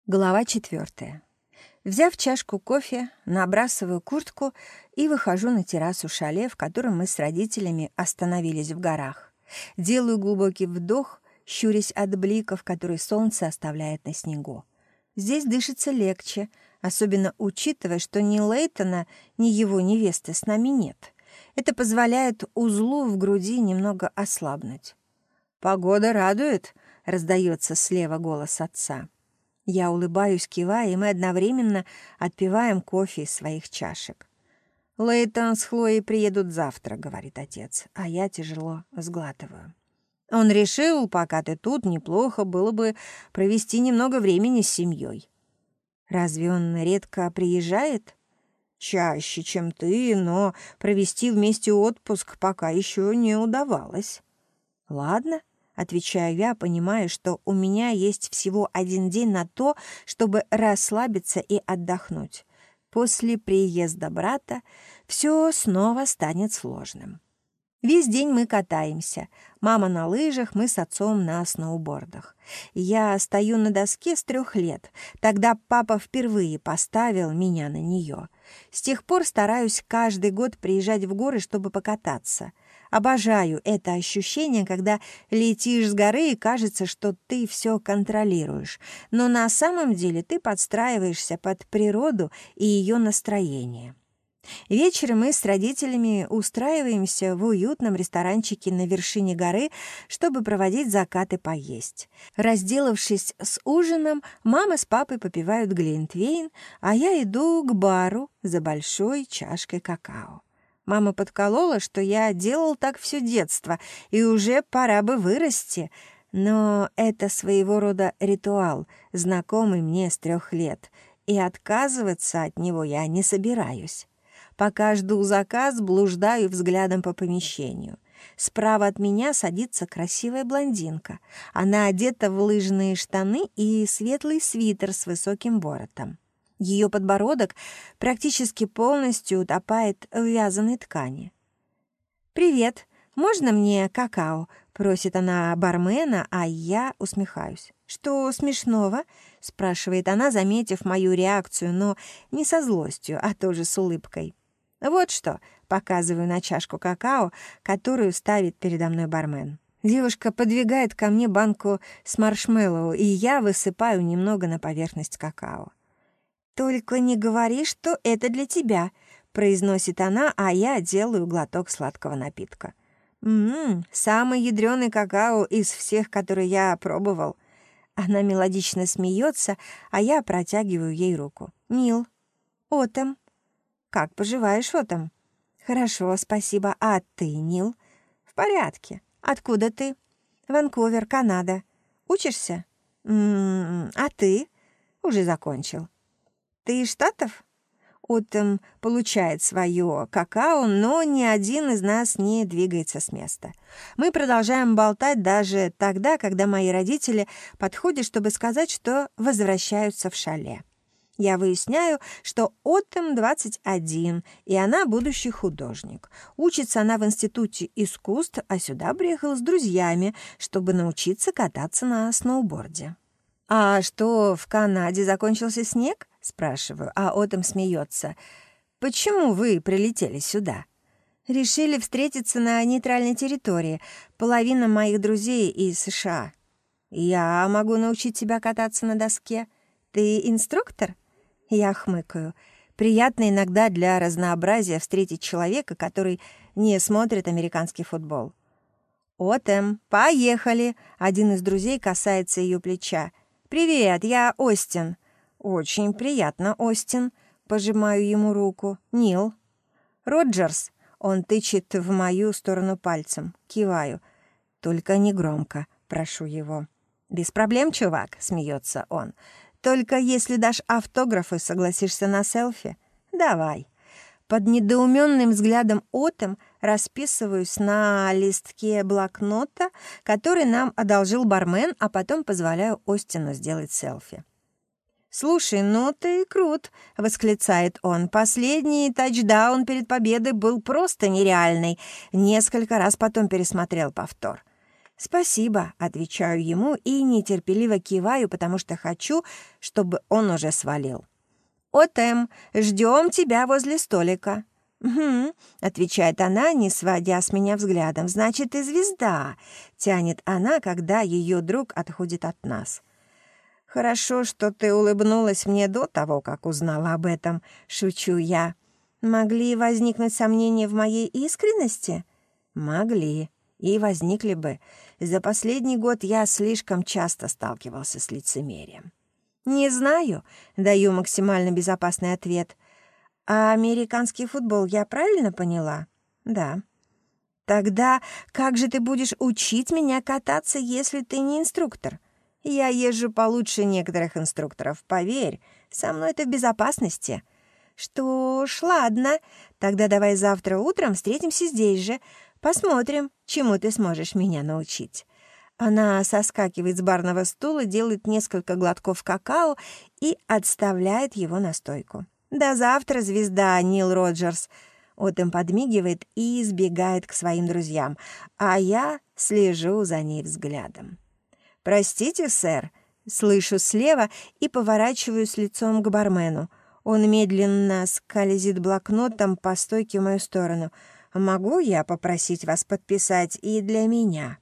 Глава 4. Взяв чашку кофе, набрасываю куртку и выхожу на террасу шале, в котором мы с родителями остановились в горах. Делаю глубокий вдох, щурясь от бликов, которые солнце оставляет на снегу. Здесь дышится легче, особенно учитывая, что ни Лейтона, ни его невесты с нами нет. Это позволяет узлу в груди немного ослабнуть. «Погода радует», — раздается слева голос отца. Я улыбаюсь, кивая, и мы одновременно отпиваем кофе из своих чашек. «Лейтон с Хлоей приедут завтра», — говорит отец, а я тяжело сглатываю. «Он решил, пока ты тут, неплохо было бы провести немного времени с семьей». «Разве он редко приезжает?» «Чаще, чем ты, но провести вместе отпуск пока еще не удавалось». «Ладно». Отвечаю я, понимая, что у меня есть всего один день на то, чтобы расслабиться и отдохнуть. После приезда брата все снова станет сложным. Весь день мы катаемся. Мама на лыжах, мы с отцом на сноубордах. Я стою на доске с 3 лет. Тогда папа впервые поставил меня на нее. С тех пор стараюсь каждый год приезжать в горы, чтобы покататься. Обожаю это ощущение, когда летишь с горы и кажется, что ты все контролируешь. Но на самом деле ты подстраиваешься под природу и ее настроение. Вечером мы с родителями устраиваемся в уютном ресторанчике на вершине горы, чтобы проводить закат и поесть. Разделавшись с ужином, мама с папой попивают глинтвейн, а я иду к бару за большой чашкой какао. Мама подколола, что я делал так все детство, и уже пора бы вырасти. Но это своего рода ритуал, знакомый мне с 3 лет, и отказываться от него я не собираюсь. Пока жду заказ, блуждаю взглядом по помещению. Справа от меня садится красивая блондинка. Она одета в лыжные штаны и светлый свитер с высоким воротом. Ее подбородок практически полностью утопает в вязаной ткани. «Привет, можно мне какао?» — просит она бармена, а я усмехаюсь. «Что смешного?» — спрашивает она, заметив мою реакцию, но не со злостью, а тоже с улыбкой. «Вот что», — показываю на чашку какао, которую ставит передо мной бармен. Девушка подвигает ко мне банку с маршмеллоу, и я высыпаю немного на поверхность какао. «Только не говори, что это для тебя», — произносит она, а я делаю глоток сладкого напитка. Самый ядрёный какао из всех, которые я пробовал». Она мелодично смеется, а я протягиваю ей руку. «Нил, Отом. Как поживаешь, Отом?» «Хорошо, спасибо. А ты, Нил?» «В порядке. Откуда ты?» «Ванкувер, Канада. Учишься?» «А ты?» «Уже закончил». «Ты из Штатов?» Отом получает свое какао, но ни один из нас не двигается с места. Мы продолжаем болтать даже тогда, когда мои родители подходят, чтобы сказать, что возвращаются в шале. Я выясняю, что Отом 21, и она будущий художник. Учится она в Институте искусств, а сюда приехала с друзьями, чтобы научиться кататься на сноуборде. «А что, в Канаде закончился снег?» — спрашиваю, а Отом смеется. «Почему вы прилетели сюда?» «Решили встретиться на нейтральной территории. Половина моих друзей из США». «Я могу научить тебя кататься на доске. Ты инструктор?» Я хмыкаю. Приятно иногда для разнообразия встретить человека, который не смотрит американский футбол. «Отом, поехали!» — один из друзей касается ее плеча. «Привет, я Остин». «Очень приятно, Остин». Пожимаю ему руку. «Нил». «Роджерс». Он тычет в мою сторону пальцем. Киваю. «Только не громко», — прошу его. «Без проблем, чувак», — смеется он. «Только если дашь автограф и согласишься на селфи, давай». Под недоуменным взглядом Отом расписываюсь на листке блокнота, который нам одолжил бармен, а потом позволяю Остину сделать селфи. «Слушай, ну ты крут!» — восклицает он. «Последний тачдаун перед победой был просто нереальный. Несколько раз потом пересмотрел повтор». «Спасибо», — отвечаю ему и нетерпеливо киваю, потому что хочу, чтобы он уже свалил. «Отем, ждем тебя возле столика». «Угу», — отвечает она, не сводя с меня взглядом. «Значит, ты звезда», — тянет она, когда ее друг отходит от нас. «Хорошо, что ты улыбнулась мне до того, как узнала об этом», — шучу я. «Могли возникнуть сомнения в моей искренности?» «Могли. И возникли бы. За последний год я слишком часто сталкивался с лицемерием». «Не знаю», — даю максимально безопасный ответ. «А американский футбол я правильно поняла?» «Да». «Тогда как же ты будешь учить меня кататься, если ты не инструктор?» «Я езжу получше некоторых инструкторов, поверь. Со мной ты в безопасности». «Что ж, ладно. Тогда давай завтра утром встретимся здесь же. Посмотрим, чему ты сможешь меня научить». Она соскакивает с барного стула, делает несколько глотков какао и отставляет его на стойку. «До завтра, звезда Нил Роджерс!» Отем подмигивает и избегает к своим друзьям, а я слежу за ней взглядом. «Простите, сэр», — слышу слева и поворачиваюсь лицом к бармену. Он медленно скользит блокнотом по стойке в мою сторону. «Могу я попросить вас подписать и для меня?»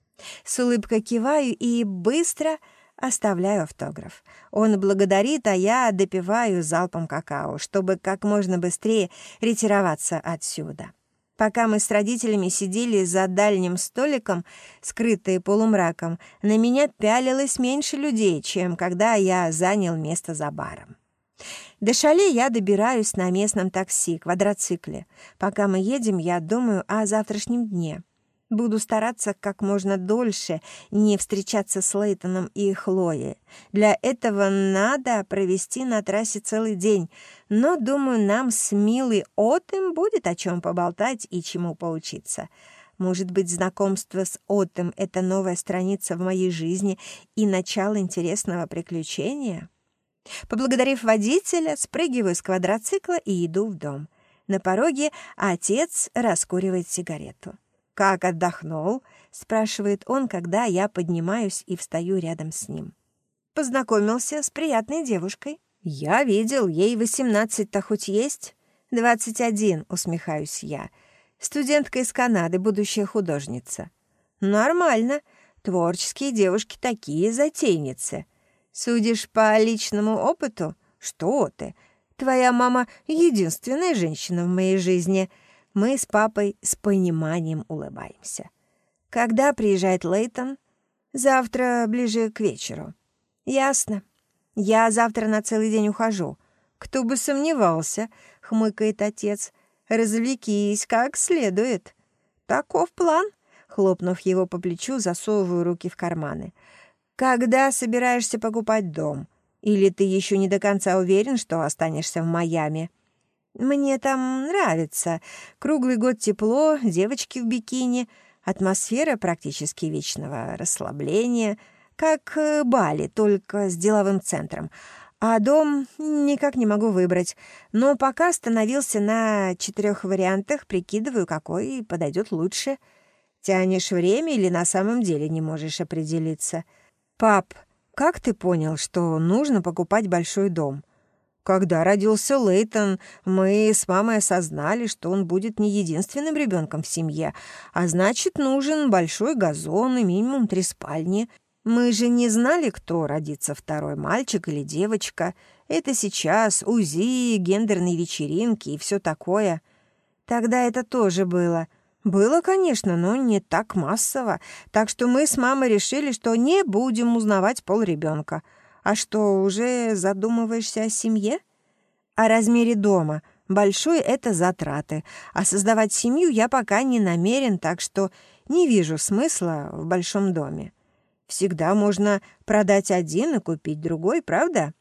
С улыбкой киваю и быстро оставляю автограф. Он благодарит, а я допиваю залпом какао, чтобы как можно быстрее ретироваться отсюда. Пока мы с родителями сидели за дальним столиком, скрытые полумраком, на меня пялилось меньше людей, чем когда я занял место за баром. До шале я добираюсь на местном такси, квадроцикле. Пока мы едем, я думаю о завтрашнем дне. Буду стараться как можно дольше не встречаться с Лейтоном и Хлоей. Для этого надо провести на трассе целый день. Но, думаю, нам с Милой Отем будет о чем поболтать и чему поучиться. Может быть, знакомство с Отем — это новая страница в моей жизни и начало интересного приключения? Поблагодарив водителя, спрыгиваю с квадроцикла и иду в дом. На пороге отец раскуривает сигарету. «Как отдохнул?» — спрашивает он, когда я поднимаюсь и встаю рядом с ним. «Познакомился с приятной девушкой». «Я видел, ей 18-то хоть есть?» 21, усмехаюсь я. «Студентка из Канады, будущая художница». «Нормально. Творческие девушки такие затейницы. Судишь по личному опыту? Что ты? Твоя мама — единственная женщина в моей жизни». Мы с папой с пониманием улыбаемся. «Когда приезжает Лейтон?» «Завтра, ближе к вечеру». «Ясно. Я завтра на целый день ухожу». «Кто бы сомневался», — хмыкает отец. «Развлекись как следует». «Таков план», — хлопнув его по плечу, засовываю руки в карманы. «Когда собираешься покупать дом? Или ты еще не до конца уверен, что останешься в Майами?» «Мне там нравится. Круглый год тепло, девочки в бикини, атмосфера практически вечного расслабления, как Бали, только с деловым центром. А дом никак не могу выбрать, но пока остановился на 4 вариантах, прикидываю, какой подойдет лучше. Тянешь время или на самом деле не можешь определиться? Пап, как ты понял, что нужно покупать большой дом?» Когда родился Лейтон, мы с мамой осознали, что он будет не единственным ребенком в семье, а значит, нужен большой газон и минимум 3 спальни. Мы же не знали, кто родится второй, мальчик или девочка. Это сейчас УЗИ, гендерные вечеринки и все такое. Тогда это тоже было. Было, конечно, но не так массово. Так что мы с мамой решили, что не будем узнавать пол ребенка. А что, уже задумываешься о семье? О размере дома. Большой — это затраты. А создавать семью я пока не намерен, так что не вижу смысла в большом доме. Всегда можно продать один и купить другой, правда?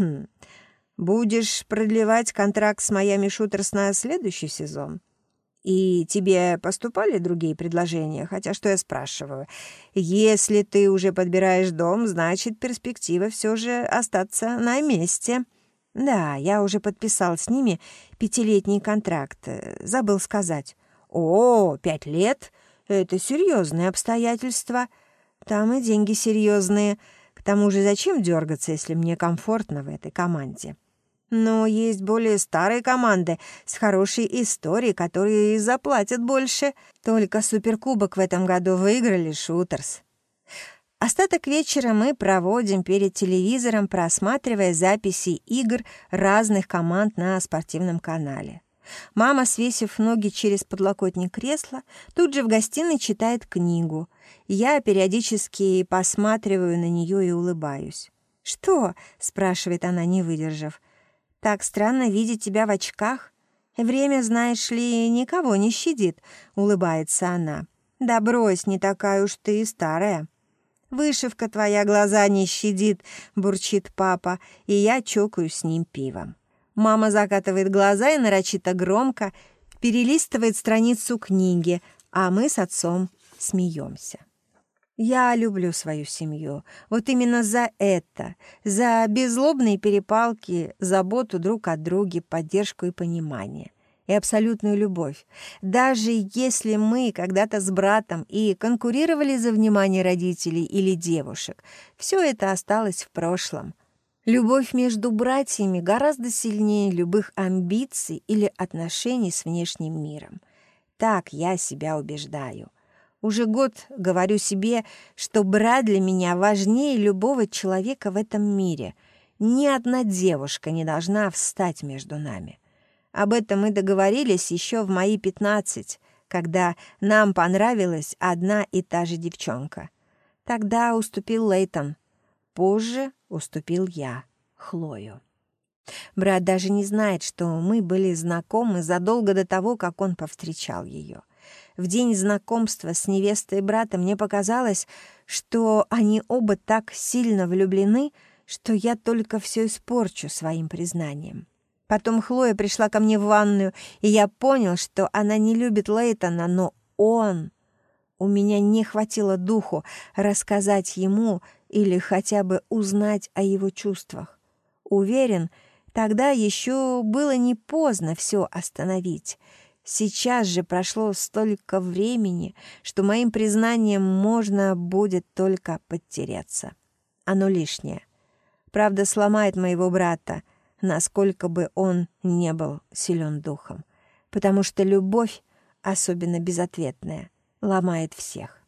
Будешь продлевать контракт с Майами Шутерс на следующий сезон? И тебе поступали другие предложения? Хотя что я спрашиваю? Если ты уже подбираешь дом, значит, перспектива все же остаться на месте. Да, я уже подписал с ними 5-летний контракт. Забыл сказать. О, 5 лет? Это серьезные обстоятельства. Там и деньги серьезные. К тому же зачем дергаться, если мне комфортно в этой команде? Но есть более старые команды с хорошей историей, которые и заплатят больше. Только суперкубок в этом году выиграли Шутерс. Остаток вечера мы проводим перед телевизором, просматривая записи игр разных команд на спортивном канале. Мама, свесив ноги через подлокотник кресла, тут же в гостиной читает книгу. Я периодически посматриваю на нее и улыбаюсь. «Что?» — спрашивает она, не выдержав. «Так странно видеть тебя в очках. Время, знаешь ли, никого не щадит», — улыбается она. «Да брось, не такая уж ты и старая». «Вышивка твоя глаза не щадит», — бурчит папа, и я чокаю с ним пивом. Мама закатывает глаза и нарочито громко перелистывает страницу книги, а мы с отцом смеемся. Я люблю свою семью. Вот именно за это, за беззлобные перепалки, заботу друг о друге, поддержку и понимание. И абсолютную любовь. Даже если мы когда-то с братом и конкурировали за внимание родителей или девушек, все это осталось в прошлом. Любовь между братьями гораздо сильнее любых амбиций или отношений с внешним миром. Так я себя убеждаю. Уже год говорю себе, что брат для меня важнее любого человека в этом мире. Ни одна девушка не должна встать между нами. Об этом мы договорились еще в мои 15, когда нам понравилась одна и та же девчонка. Тогда уступил Лейтон. Позже уступил я, Хлою. Брат даже не знает, что мы были знакомы задолго до того, как он повстречал ее. В день знакомства с невестой брата мне показалось, что они оба так сильно влюблены, что я только все испорчу своим признанием. Потом Хлоя пришла ко мне в ванную, и я понял, что она не любит Лейтона, но он... У меня не хватило духу рассказать ему или хотя бы узнать о его чувствах. Уверен, тогда еще было не поздно все остановить. Сейчас же прошло столько времени, что моим признанием можно будет только подтереться. Оно лишнее. Правда, сломает моего брата, насколько бы он не был силен духом. Потому что любовь, особенно безответная, ломает всех.